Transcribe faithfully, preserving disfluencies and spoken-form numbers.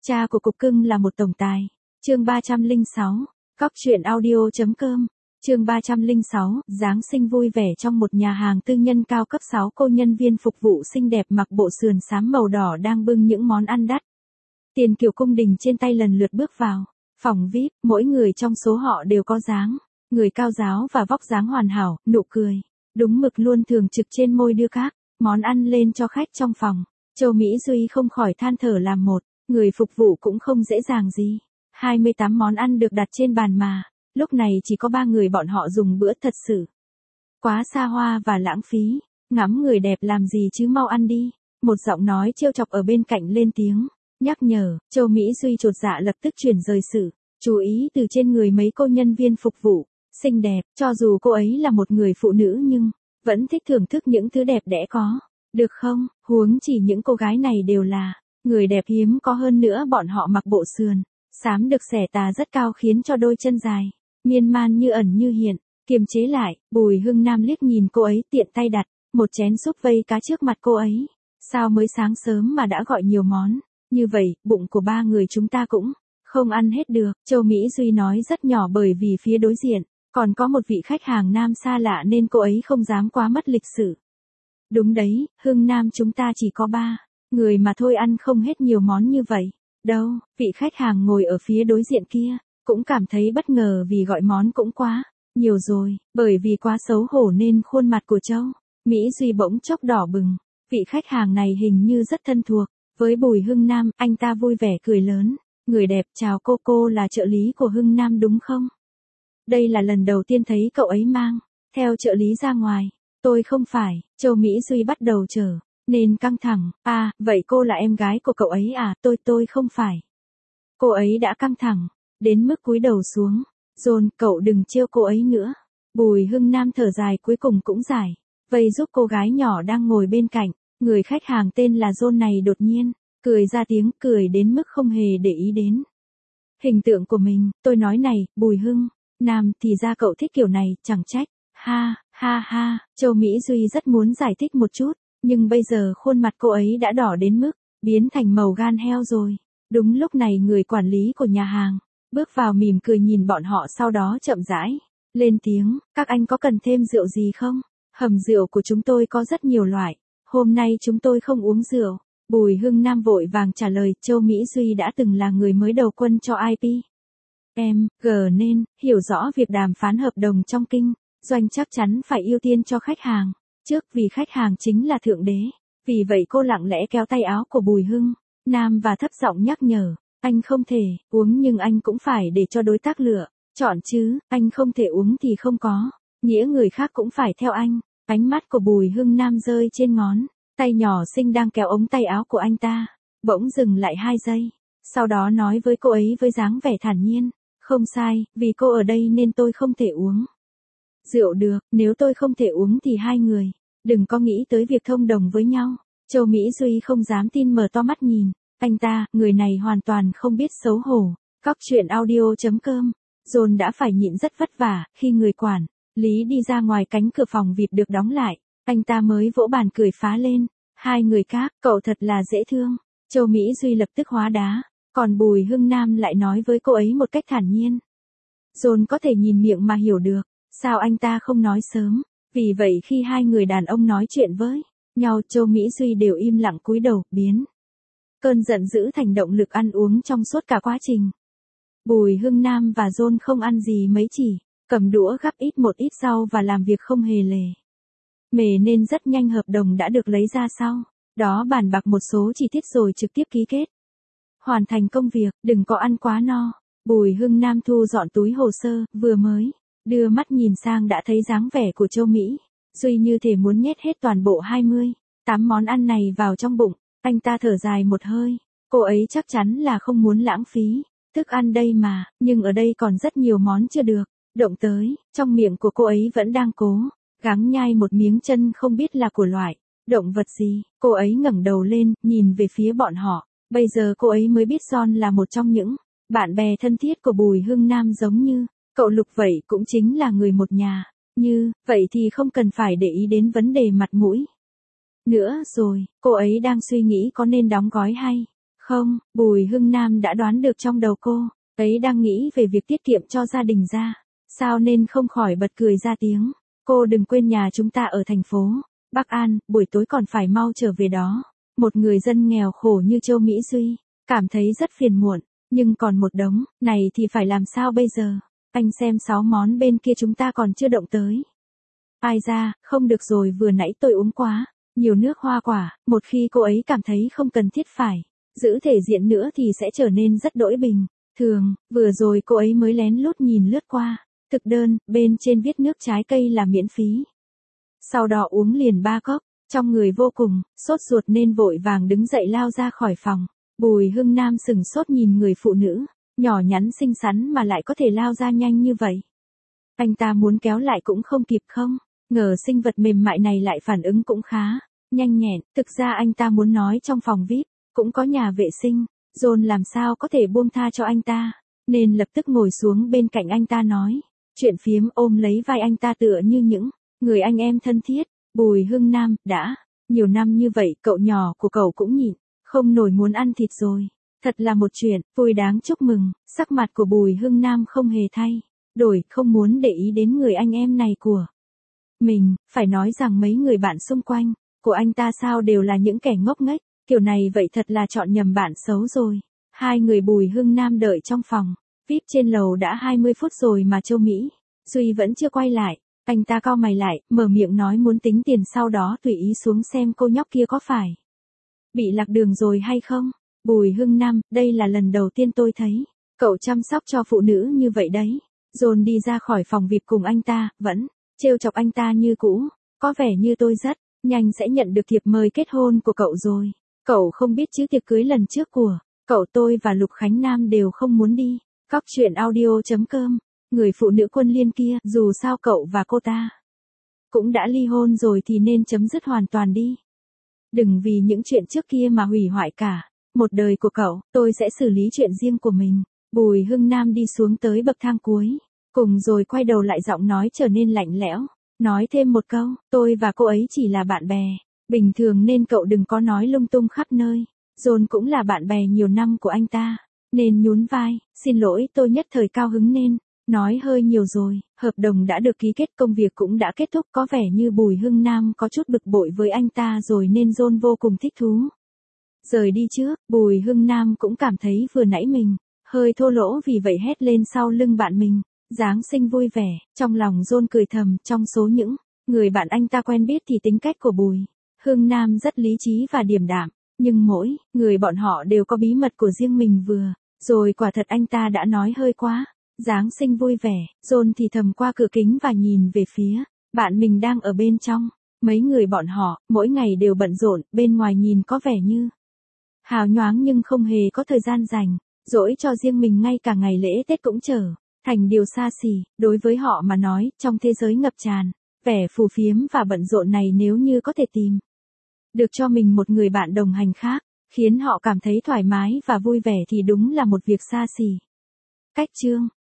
Cha của cục cưng là một tổng tài. Chương ba trăm lẻ sáu. Cóc truyện audio.com. Chương ba trăm lẻ sáu. Giáng sinh vui vẻ trong một nhà hàng tư nhân cao cấp. Sáu cô nhân viên phục vụ xinh đẹp mặc bộ sườn xám màu đỏ đang bưng những món ăn đắt. Tiền kiều cung đình trên tay lần lượt bước vào phòng vi ai pi, mỗi người trong số họ đều có dáng người cao ráo và vóc dáng hoàn hảo, nụ cười đúng mực luôn thường trực trên môi đưa các món ăn lên cho khách trong phòng. Châu Mỹ Duy không khỏi than thở, làm một người phục vụ cũng không dễ dàng gì. hai mươi tám món ăn được đặt trên bàn mà lúc này chỉ có ba người bọn họ dùng bữa, thật sự quá xa hoa và lãng phí. Ngắm người đẹp làm gì chứ, mau ăn đi. Một giọng nói trêu chọc ở bên cạnh lên tiếng nhắc nhở. Châu Mỹ Duy chột dạ lập tức chuyển rời sự chú ý từ trên người mấy cô nhân viên phục vụ xinh đẹp. Cho dù cô ấy là một người phụ nữ nhưng vẫn thích thưởng thức những thứ đẹp đẽ, có được không? Huống chỉ những cô gái này đều là người đẹp hiếm có, hơn nữa bọn họ mặc bộ sườn xám được xẻ tà rất cao khiến cho đôi chân dài miên man như ẩn như hiện. Kiềm chế lại, Bùi Hưng Nam liếc nhìn cô ấy, tiện tay đặt một chén súp vây cá trước mặt cô ấy. Sao mới sáng sớm mà đã gọi nhiều món như vậy, bụng của ba người chúng ta cũng không ăn hết được. Châu Mỹ Duy nói rất nhỏ bởi vì phía đối diện còn có một vị khách hàng nam xa lạ nên cô ấy không dám quá mất lịch sự. Đúng đấy, Hưng Nam, chúng ta chỉ có ba người mà thôi, ăn không hết nhiều món như vậy đâu. Vị khách hàng ngồi ở phía đối diện kia cũng cảm thấy bất ngờ vì gọi món cũng quá nhiều rồi. Bởi vì quá xấu hổ nên khuôn mặt của Châu Mỹ Duy bỗng chốc đỏ bừng. Vị khách hàng này hình như rất thân thuộc với Bùi Hưng Nam, anh ta vui vẻ cười lớn. Người đẹp, chào cô, cô là trợ lý của Hưng Nam đúng không? Đây là lần đầu tiên thấy cậu ấy mang theo trợ lý ra ngoài. Tôi không phải. Châu Mỹ Duy bắt đầu trở nên căng thẳng. À, vậy cô là em gái của cậu ấy à? Tôi tôi không phải. Cô ấy đã căng thẳng đến mức cúi đầu xuống. John, cậu đừng trêu cô ấy nữa. Bùi Hưng Nam thở dài, cuối cùng cũng giải vây giúp cô gái nhỏ đang ngồi bên cạnh. Người khách hàng tên là John này đột nhiên cười ra tiếng, cười đến mức không hề để ý đến hình tượng của mình. Tôi nói này, Bùi Hưng Nam, thì ra cậu thích kiểu này, chẳng trách. Ha, ha ha. Châu Mỹ Duy rất muốn giải thích một chút, nhưng bây giờ khuôn mặt cô ấy đã đỏ đến mức biến thành màu gan heo rồi. Đúng lúc này người quản lý của nhà hàng bước vào, mỉm cười nhìn bọn họ, sau đó chậm rãi lên tiếng, các anh có cần thêm rượu gì không? Hầm rượu của chúng tôi có rất nhiều loại. Hôm nay chúng tôi không uống rượu. Bùi Hưng Nam vội vàng trả lời. Châu Mỹ Duy đã từng là người mới đầu quân cho i pê em giê nên hiểu rõ việc đàm phán hợp đồng trong kinh doanh chắc chắn phải ưu tiên cho khách hàng trước, vì khách hàng chính là thượng đế. Vì vậy cô lặng lẽ kéo tay áo của Bùi Hưng Nam và thấp giọng nhắc nhở, anh không thể uống nhưng anh cũng phải để cho đối tác lựa chọn chứ. Anh không thể uống thì không có nghĩa người khác cũng phải theo anh. Ánh mắt của Bùi Hưng Nam rơi trên ngón tay nhỏ xinh đang kéo ống tay áo của anh ta, bỗng dừng lại hai giây, sau đó nói với cô ấy với dáng vẻ thản nhiên, không sai, vì cô ở đây nên tôi không thể uống rượu được, nếu tôi không thể uống thì hai người đừng có nghĩ tới việc thông đồng với nhau. Châu Mỹ Duy không dám tin, mở to mắt nhìn anh ta, người này hoàn toàn không biết xấu hổ. Cóc truyện audio.com. John đã phải nhịn rất vất vả, khi người quản lý đi ra ngoài, cánh cửa phòng vi ai pi được đóng lại, anh ta mới vỗ bàn cười phá lên. Hai người các, cậu thật là dễ thương. Châu Mỹ Duy lập tức hóa đá, còn Bùi Hưng Nam lại nói với cô ấy một cách thản nhiên. John có thể nhìn miệng mà hiểu được, sao anh ta không nói sớm? Vì vậy khi hai người đàn ông nói chuyện với nhau, Châu Mỹ Duy đều im lặng cúi đầu, biến cơn giận dữ thành động lực ăn uống trong suốt cả quá trình. Bùi Hưng Nam và John không ăn gì mấy, chỉ cầm đũa gắp ít một ít rau và làm việc không hề lề mề, nên rất nhanh hợp đồng đã được lấy ra, sau đó bàn bạc một số chi tiết rồi trực tiếp ký kết. Hoàn thành công việc, đừng có ăn quá no. Bùi Hưng Nam thu dọn túi hồ sơ, vừa mới đưa mắt nhìn sang đã thấy dáng vẻ của Châu Mỹ Duy như thể muốn nhét hết toàn bộ hai mươi tám món ăn này vào trong bụng. Anh ta thở dài một hơi, cô ấy chắc chắn là không muốn lãng phí thức ăn đây mà, nhưng ở đây còn rất nhiều món chưa được động tới. Trong miệng của cô ấy vẫn đang cố gắng nhai một miếng chân không biết là của loại động vật gì. Cô ấy ngẩng đầu lên, nhìn về phía bọn họ. Bây giờ cô ấy mới biết John là một trong những bạn bè thân thiết của Bùi Hưng Nam, giống như cậu Lục vậy, cũng chính là người một nhà. Như vậy thì không cần phải để ý đến vấn đề mặt mũi nữa rồi. Cô ấy đang suy nghĩ có nên đóng gói hay Không, Bùi Hưng Nam đã đoán được trong đầu cô, ấy đang nghĩ về việc tiết kiệm cho gia đình ra. Sao nên không khỏi bật cười ra tiếng. Cô đừng quên nhà chúng ta ở thành phố Bắc An, buổi tối còn phải mau trở về đó. Một người dân nghèo khổ như Châu Mỹ Duy, cảm thấy rất phiền muộn, nhưng còn một đống, này thì phải làm sao bây giờ? Anh xem sáu món bên kia chúng ta còn chưa động tới. Ai ra, không được rồi, vừa nãy tôi uống quá nhiều nước hoa quả, một khi cô ấy cảm thấy không cần thiết phải giữ thể diện nữa thì sẽ trở nên rất đỗi bình thường. Vừa rồi cô ấy mới lén lút nhìn lướt qua thực đơn, bên trên viết nước trái cây là miễn phí. Sau đó uống liền ba cốc, trong người vô cùng sốt ruột nên vội vàng đứng dậy lao ra khỏi phòng. Bùi Hưng Nam sừng sốt nhìn người phụ nữ nhỏ nhắn xinh xắn mà lại có thể lao ra nhanh như vậy. Anh ta muốn kéo lại cũng không kịp, không ngờ sinh vật mềm mại này lại phản ứng cũng khá nhanh nhẹn. Thực ra anh ta muốn nói trong phòng vi ai pi cũng có nhà vệ sinh, John làm sao có thể buông tha cho anh ta, nên lập tức ngồi xuống bên cạnh anh ta nói chuyện phiếm, ôm lấy vai anh ta tựa như những người anh em thân thiết. Bùi Hưng Nam, đã nhiều năm như vậy cậu nhỏ của cậu cũng nhịn không nổi muốn ăn thịt rồi. Thật là một chuyện vui đáng chúc mừng. Sắc mặt của Bùi Hưng Nam không hề thay đổi, không muốn để ý đến người anh em này của mình. Phải nói rằng mấy người bạn xung quanh của anh ta sao đều là những kẻ ngốc nghếch, kiểu này vậy thật là chọn nhầm bạn xấu rồi. Hai người Bùi Hưng Nam đợi trong phòng vi ai pi trên lầu đã hai mươi phút rồi mà Châu Mỹ Duy vẫn chưa quay lại. Anh ta cau mày lại, mở miệng nói muốn tính tiền sau đó tùy ý xuống xem cô nhóc kia có phải bị lạc đường rồi hay không. Bùi Hưng Nam, đây là lần đầu tiên tôi thấy cậu chăm sóc cho phụ nữ như vậy đấy. John đi ra khỏi phòng vi ai pi cùng anh ta, vẫn trêu chọc anh ta như cũ. Có vẻ như tôi rất nhanh sẽ nhận được thiệp mời kết hôn của cậu rồi. Cậu không biết chứ, tiệc cưới lần trước của cậu tôi và Lục Khánh Nam đều không muốn đi. Cóc truyện audio chấm com. Người phụ nữ Quân Liên kia, dù sao cậu và cô ta cũng đã ly hôn rồi thì nên chấm dứt hoàn toàn đi. Đừng vì những chuyện trước kia mà hủy hoại cả một đời của cậu. Tôi sẽ xử lý chuyện riêng của mình. Bùi Hưng Nam đi xuống tới bậc thang cuối cùng rồi quay đầu lại, giọng nói trở nên lạnh lẽo, nói thêm một câu, tôi và cô ấy chỉ là bạn bè bình thường nên cậu đừng có nói lung tung khắp nơi. John cũng là bạn bè nhiều năm của anh ta nên nhún vai, xin lỗi, tôi nhất thời cao hứng nên nói hơi nhiều rồi. Hợp đồng đã được ký kết, công việc cũng đã kết thúc. Có vẻ như Bùi Hưng Nam có chút bực bội với anh ta rồi nên John vô cùng thích thú rời đi trước. Bùi Hưng Nam cũng cảm thấy vừa nãy mình hơi thô lỗ, vì vậy hét lên sau lưng bạn mình, Giáng sinh vui vẻ. Trong lòng John cười thầm, trong số những người bạn anh ta quen biết thì tính cách của Bùi Hưng Nam rất lý trí và điềm đạm, nhưng mỗi người bọn họ đều có bí mật của riêng mình. Vừa rồi quả thật anh ta đã nói hơi quá. Giáng sinh vui vẻ. John thì thầm qua cửa kính và nhìn về phía bạn mình đang ở bên trong. Mấy người bọn họ mỗi ngày đều bận rộn, bên ngoài nhìn có vẻ như hào nhoáng nhưng không hề có thời gian dành dỗi cho riêng mình. Ngay cả ngày lễ Tết cũng trở thành điều xa xỉ đối với họ mà nói. Trong thế giới ngập tràn vẻ phù phiếm và bận rộn này, nếu như có thể tìm được cho mình một người bạn đồng hành khác, khiến họ cảm thấy thoải mái và vui vẻ thì đúng là một việc xa xỉ. Cách chương